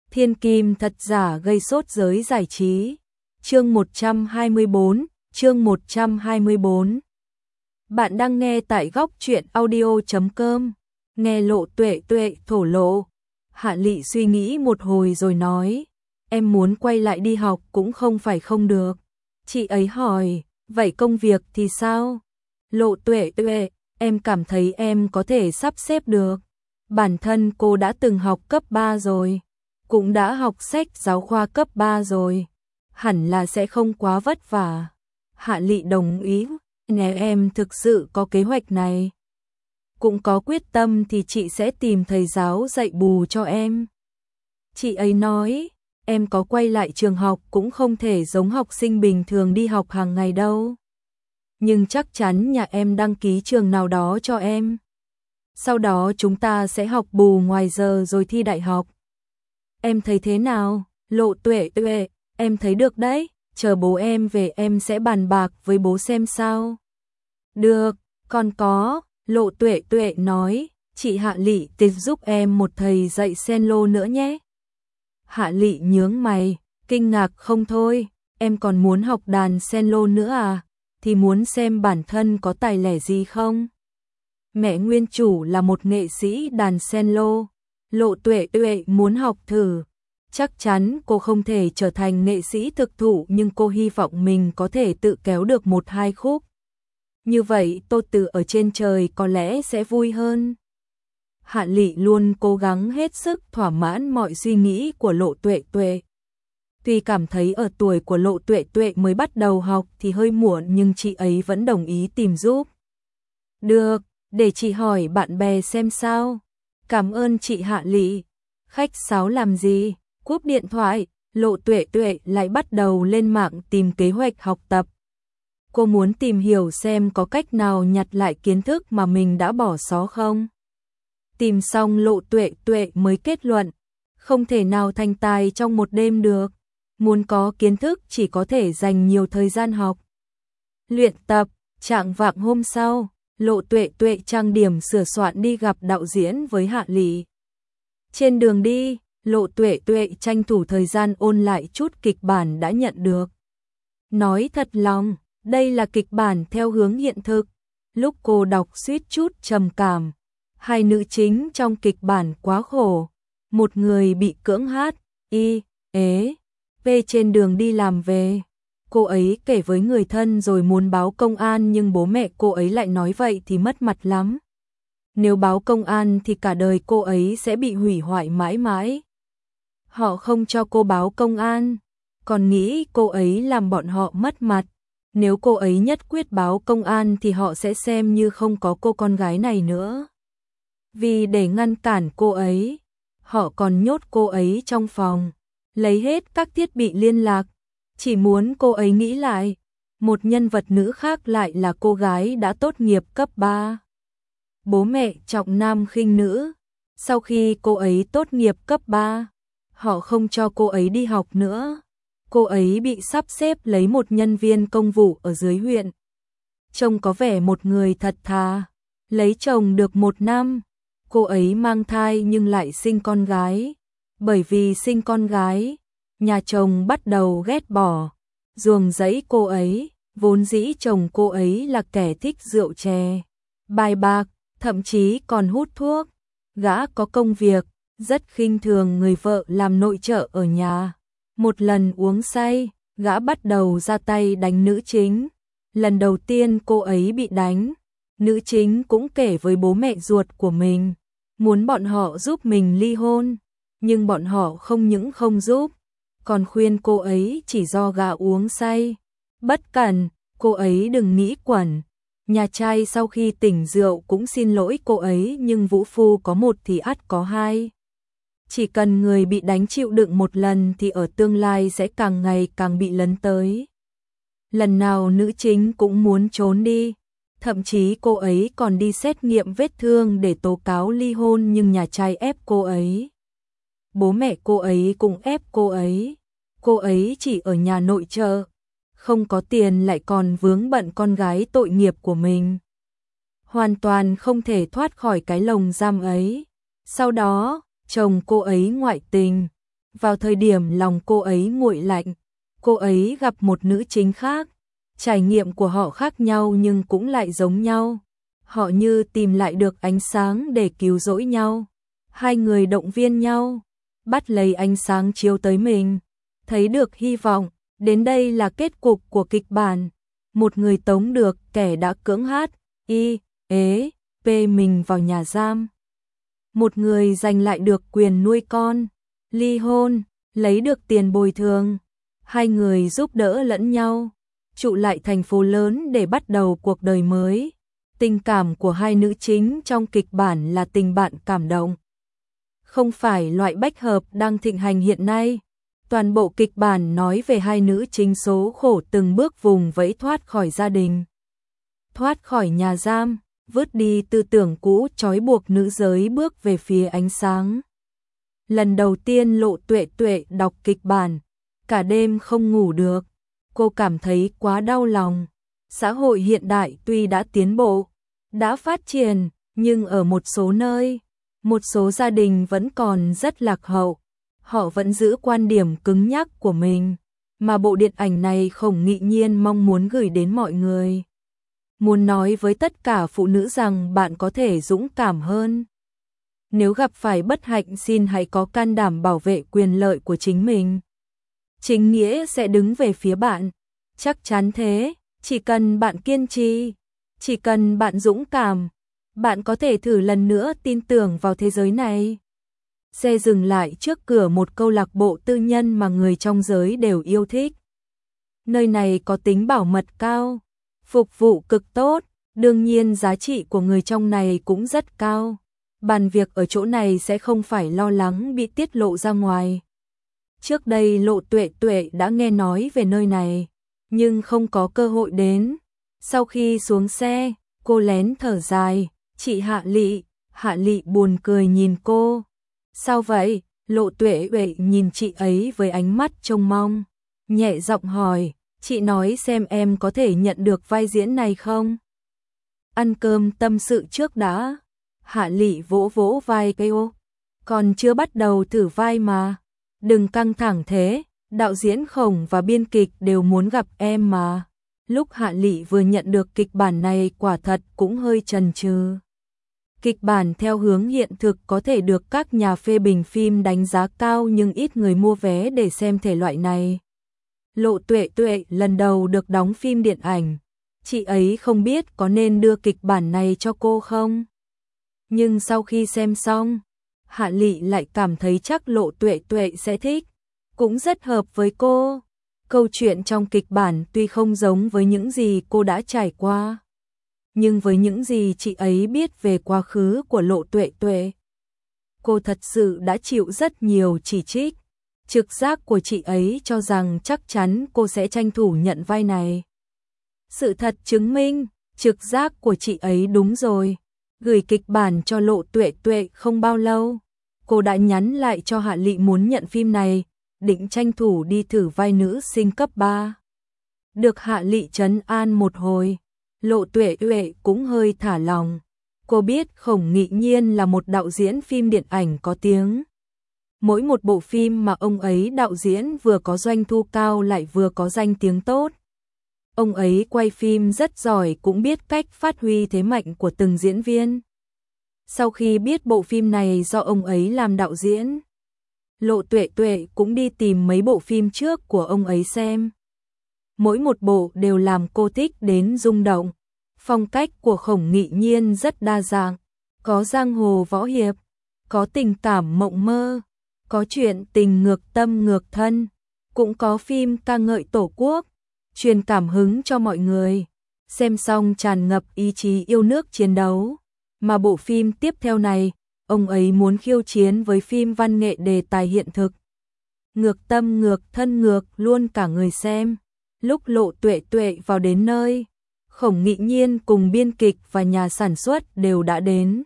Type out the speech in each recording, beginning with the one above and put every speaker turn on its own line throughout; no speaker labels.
Thiên kim thật giả gây sốt giới giải trí. Chương 124, chương 124. Bạn đang nghe tại góc truyện audio.com. Nghe Lộ Tuệ Tuệ thổ lộ. Hạ Lị suy nghĩ một hồi rồi nói, em muốn quay lại đi học cũng không phải không được. Chị ấy hỏi, vậy công việc thì sao? Lộ Tuệ Tuệ, em cảm thấy em có thể sắp xếp được. Bản thân cô đã từng học cấp 3 rồi, cũng đã học sách giáo khoa cấp 3 rồi, hẳn là sẽ không quá vất vả. Hạ Lị đồng ý, nếu em thực sự có kế hoạch này, cũng có quyết tâm thì chị sẽ tìm thầy giáo dạy bù cho em. Chị ấy nói, em có quay lại trường học cũng không thể giống học sinh bình thường đi học hàng ngày đâu. Nhưng chắc chắn nhà em đăng ký trường nào đó cho em. Sau đó chúng ta sẽ học bù ngoài giờ rồi thi đại học. Em thấy thế nào? Lộ Tuệ Tuệ, em thấy được đấy, chờ bố em về em sẽ bàn bạc với bố xem sao. Được, còn có, Lộ Tuệ Tuệ nói, chị Hạ Lị tìm giúp em một thầy dạy cello nữa nhé. Hạ Lị nhướng mày, kinh ngạc không thôi, em còn muốn học đàn cello nữa à? Thì muốn xem bản thân có tài lẻ gì không? Mẹ nguyên chủ là một nghệ sĩ đàn cello, Lộ Tuệ Tuệ muốn học thử. Chắc chắn cô không thể trở thành nghệ sĩ thực thụ nhưng cô hy vọng mình có thể tự kéo được 1-2 khúc. Như vậy Tô Từ ở trên trời có lẽ sẽ vui hơn. Hạ Lị luôn cố gắng hết sức thỏa mãn mọi suy nghĩ của Lộ Tuệ Tuệ. Tuy cảm thấy ở tuổi của Lộ Tuệ Tuệ mới bắt đầu học thì hơi muộn nhưng chị ấy vẫn đồng ý tìm giúp. Được, để chị hỏi bạn bè xem sao. Cảm ơn chị Hạ Lị. Khách sáo làm gì? Cúp điện thoại, Lộ Tuệ Tuệ lại bắt đầu lên mạng tìm kế hoạch học tập. Cô muốn tìm hiểu xem có cách nào nhặt lại kiến thức mà mình đã bỏ xó không. Tìm xong Lộ Tuệ Tuệ mới kết luận, không thể nào thành tài trong một đêm được. Muốn có kiến thức chỉ có thể dành nhiều thời gian học. Luyện tập, chạng vạng hôm sau, Lộ Tuệ Tuệ trang điểm sửa soạn đi gặp đạo diễn với Hạ Lị. Trên đường đi, Lộ Tuệ Tuệ tranh thủ thời gian ôn lại chút kịch bản đã nhận được. Nói thật lòng, đây là kịch bản theo hướng hiện thực. Lúc cô đọc suýt chút trầm cảm. Hai nữ chính trong kịch bản quá khổ. Một người bị cưỡng HIV trên đường đi làm về. Cô ấy kể với người thân rồi muốn báo công an nhưng bố mẹ cô ấy lại nói vậy thì mất mặt lắm. Nếu báo công an thì cả đời cô ấy sẽ bị hủy hoại mãi mãi. Họ không cho cô báo công an, còn nghĩ cô ấy làm bọn họ mất mặt. Nếu cô ấy nhất quyết báo công an thì họ sẽ xem như không có cô con gái này nữa. Vì để ngăn cản cô ấy, họ còn nhốt cô ấy trong phòng, lấy hết các thiết bị liên lạc, chỉ muốn cô ấy nghĩ lại. Một nhân vật nữ khác lại là cô gái đã tốt nghiệp cấp 3. Bố mẹ trọng nam khinh nữ. Sau khi cô ấy tốt nghiệp cấp 3, họ không cho cô ấy đi học nữa. Cô ấy bị sắp xếp lấy một nhân viên công vụ ở dưới huyện. Trông có vẻ một người thật thà. Lấy chồng được 1 năm, cô ấy mang thai nhưng lại sinh con gái. Bởi vì sinh con gái, nhà chồng bắt đầu ghét bỏ, ruồng rẫy cô ấy. Vốn dĩ chồng cô ấy là kẻ thích rượu chè, bài bạc, thậm chí còn hút thuốc. Gã có công việc, rất khinh thường người vợ làm nội trợ ở nhà. Một lần uống say, gã bắt đầu ra tay đánh nữ chính. Lần đầu tiên cô ấy bị đánh, nữ chính cũng kể với bố mẹ ruột của mình, muốn bọn họ giúp mình ly hôn. Nhưng bọn họ không những không giúp, còn khuyên cô ấy chỉ do gã uống say. Bất cẩn, cô ấy đừng nghĩ quẩn. Nhà trai sau khi tỉnh rượu cũng xin lỗi cô ấy nhưng vũ phu có một thì ắt có hai. Chỉ cần người bị đánh chịu đựng một lần thì ở tương lai sẽ càng ngày càng bị lấn tới. Lần nào nữ chính cũng muốn trốn đi. Thậm chí cô ấy còn đi xét nghiệm vết thương để tố cáo ly hôn nhưng nhà trai ép cô ấy. Bố mẹ cô ấy cũng ép cô ấy. Cô ấy chỉ ở nhà nội trợ. Không có tiền lại còn vướng bận con gái tội nghiệp của mình. Hoàn toàn không thể thoát khỏi cái lồng giam ấy. Sau đó, chồng cô ấy ngoại tình. Vào thời điểm lòng cô ấy nguội lạnh, cô ấy gặp một nữ chính khác. Trải nghiệm của họ khác nhau nhưng cũng lại giống nhau. Họ như tìm lại được ánh sáng để cứu rỗi nhau. Hai người động viên nhau, bắt lấy ánh sáng chiếu tới mình, thấy được hy vọng. Đến đây là kết cục của kịch bản. Một người tống được kẻ đã cưỡng P mình vào nhà giam. Một người giành lại được quyền nuôi con, ly hôn, lấy được tiền bồi thường. Hai người giúp đỡ lẫn nhau, trụ lại thành phố lớn để bắt đầu cuộc đời mới. Tình cảm của hai nữ chính trong kịch bản là tình bạn cảm động. Không phải loại bách hợp đang thịnh hành hiện nay. Toàn bộ kịch bản nói về hai nữ chính số khổ từng bước vùng vẫy thoát khỏi gia đình, thoát khỏi nhà giam, vứt đi tư tưởng cũ trói buộc nữ giới bước về phía ánh sáng. Lần đầu tiên Lộ Tuệ Tuệ đọc kịch bản, cả đêm không ngủ được. Cô cảm thấy quá đau lòng. Xã hội hiện đại tuy đã tiến bộ, đã phát triển, nhưng ở một số nơi, một số gia đình vẫn còn rất lạc hậu. Họ vẫn giữ quan điểm cứng nhắc của mình, mà bộ điện ảnh này Khổng Nghị Nhiên mong muốn gửi đến mọi người. Muốn nói với tất cả phụ nữ rằng bạn có thể dũng cảm hơn. Nếu gặp phải bất hạnh xin hãy có can đảm bảo vệ quyền lợi của chính mình. Chính nghĩa sẽ đứng về phía bạn. Chắc chắn thế, chỉ cần bạn kiên trì, chỉ cần bạn dũng cảm, bạn có thể thử lần nữa tin tưởng vào thế giới này. Xe dừng lại trước cửa một câu lạc bộ tư nhân mà người trong giới đều yêu thích. Nơi này có tính bảo mật cao, phục vụ cực tốt, đương nhiên giá trị của người trong này cũng rất cao. Bàn việc ở chỗ này sẽ không phải lo lắng bị tiết lộ ra ngoài. Trước đây Lộ Tuệ Tuệ đã nghe nói về nơi này, nhưng không có cơ hội đến. Sau khi xuống xe, cô lén thở dài, "Chị Hạ Lị." Hạ Lị buồn cười nhìn cô. "Sao vậy?" Lộ Tuệ Tuệ nhìn chị ấy với ánh mắt trông mong, nhẹ giọng hỏi, "Chị nói xem em có thể nhận được vai diễn này không?" "Ăn cơm tâm sự trước đã." Hạ Lị vỗ vỗ vai cô, "Còn chưa bắt đầu thử vai mà. Đừng căng thẳng thế, đạo diễn Khổng và biên kịch đều muốn gặp em mà." Lúc Hạ Lị vừa nhận được kịch bản này quả thật cũng hơi chần chừ. Kịch bản theo hướng hiện thực có thể được các nhà phê bình phim đánh giá cao nhưng ít người mua vé để xem thể loại này. Lộ Tuệ Tuệ lần đầu được đóng phim điện ảnh, chị ấy không biết có nên đưa kịch bản này cho cô không. Nhưng sau khi xem xong, Hạ Lị lại cảm thấy chắc Lộ Tuệ Tuệ sẽ thích, cũng rất hợp với cô. Câu chuyện trong kịch bản tuy không giống với những gì cô đã trải qua, nhưng với những gì chị ấy biết về quá khứ của Lộ Tuệ Tuệ, cô thật sự đã chịu rất nhiều chỉ trích. Trực giác của chị ấy cho rằng chắc chắn cô sẽ tranh thủ nhận vai này. Sự thật chứng minh, trực giác của chị ấy đúng rồi. Gửi kịch bản cho Lộ Tuệ Tuệ không bao lâu, cô đã nhắn lại cho Hạ Lị muốn nhận phim này, định tranh thủ đi thử vai nữ sinh cấp 3. Được Hạ Lị trấn an một hồi, Lộ Tuệ Tuệ cũng hơi thả lòng. Cô biết Khổng Nghị Nhiên là một đạo diễn phim điện ảnh có tiếng. Mỗi một bộ phim mà ông ấy đạo diễn vừa có doanh thu cao lại vừa có danh tiếng tốt. Ông ấy quay phim rất giỏi, cũng biết cách phát huy thế mạnh của từng diễn viên. Sau khi biết bộ phim này do ông ấy làm đạo diễn, Lộ Tuệ Tuệ cũng đi tìm mấy bộ phim trước của ông ấy xem. Mỗi một bộ đều làm cô thích đến rung động. Phong cách của Khổng Nghị Nhiên rất đa dạng, có giang hồ võ hiệp, có tình cảm mộng mơ, có chuyện tình ngược tâm ngược thân, cũng có phim ca ngợi Tổ quốc, truyền cảm hứng cho mọi người. Xem xong tràn ngập ý chí yêu nước chiến đấu. Mà bộ phim tiếp theo này, ông ấy muốn khiêu chiến với phim văn nghệ đề tài hiện thực. Ngược tâm ngược thân ngược luôn cả người xem. Lúc Lộ Tuệ Tuệ vào đến nơi, Khổng Nghị Nhiên cùng biên kịch và nhà sản xuất đều đã đến.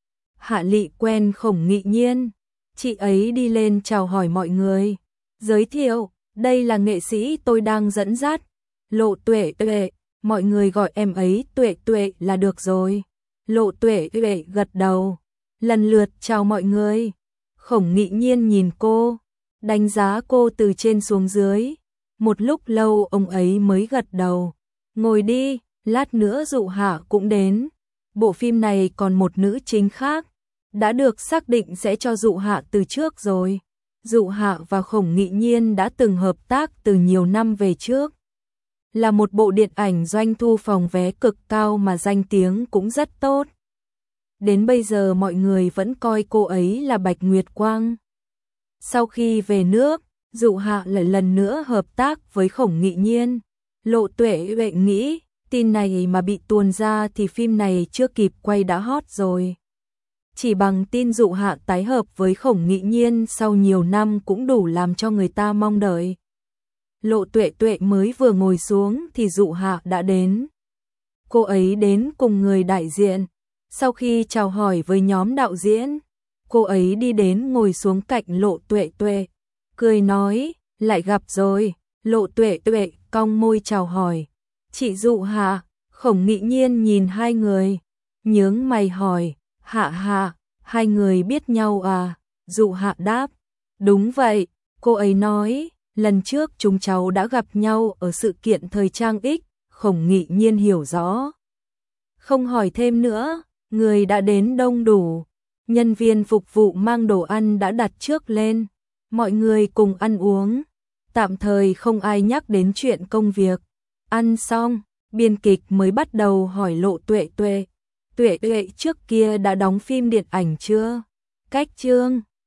Hạ Lị quen Khổng Nghị Nhiên, chị ấy đi lên chào hỏi mọi người, giới thiệu, đây là nghệ sĩ tôi đang dẫn dắt, Lộ Tuệ Tuệ, mọi người gọi em ấy Tuệ Tuệ là được rồi. Lộ Tuệ Tuệ gật đầu, lần lượt chào mọi người. Khổng Nghị Nhiên nhìn cô, đánh giá cô từ trên xuống dưới. Một lúc lâu ông ấy mới gật đầu. Ngồi đi, lát nữa Dụ Hạ cũng đến. Bộ phim này còn một nữ chính khác, đã được xác định sẽ cho Dụ Hạ từ trước rồi. Dụ Hạ và Khổng Nghị Nhiên đã từng hợp tác từ nhiều năm về trước. Là một bộ điện ảnh doanh thu phòng vé cực cao mà danh tiếng cũng rất tốt. Đến bây giờ mọi người vẫn coi cô ấy là Bạch Nguyệt Quang. Sau khi về nước, Dụ Hạ lại lần nữa hợp tác với Khổng Nghị Nhiên. Lộ Tuệ Huệ nghĩ, tin này mà bị tuồn ra thì phim này chưa kịp quay đã hot rồi. Chỉ bằng tin Dụ Hạ tái hợp với Khổng Nghị Nhiên sau nhiều năm cũng đủ làm cho người ta mong đợi. Lộ Tuệ Tuệ mới vừa ngồi xuống thì Dụ Hạ đã đến. Cô ấy đến cùng người đại diện. Sau khi chào hỏi với nhóm đạo diễn, cô ấy đi đến ngồi xuống cạnh Lộ Tuệ Tuệ, cười nói, lại gặp rồi. Lộ Tuệ Tuệ cong môi chào hỏi, chị Dụ Hạ. Khổng Nghị Nhiên nhìn hai người, nhướng mày hỏi, Hạ Hạ, hai người biết nhau à? Dụ Hạ đáp, đúng vậy. Cô ấy nói, lần trước chúng cháu đã gặp nhau ở sự kiện thời trang X. Khổng Nghị Nhiên hiểu rõ, không hỏi thêm nữa. Người đã đến đông đủ, nhân viên phục vụ mang đồ ăn đã đặt trước lên, mọi người cùng ăn uống, tạm thời không ai nhắc đến chuyện công việc. Ăn xong, biên kịch mới bắt đầu hỏi Lộ Tuệ Tuệ, Tuệ Tuệ trước kia đã đóng phim điện ảnh chưa? Cách chương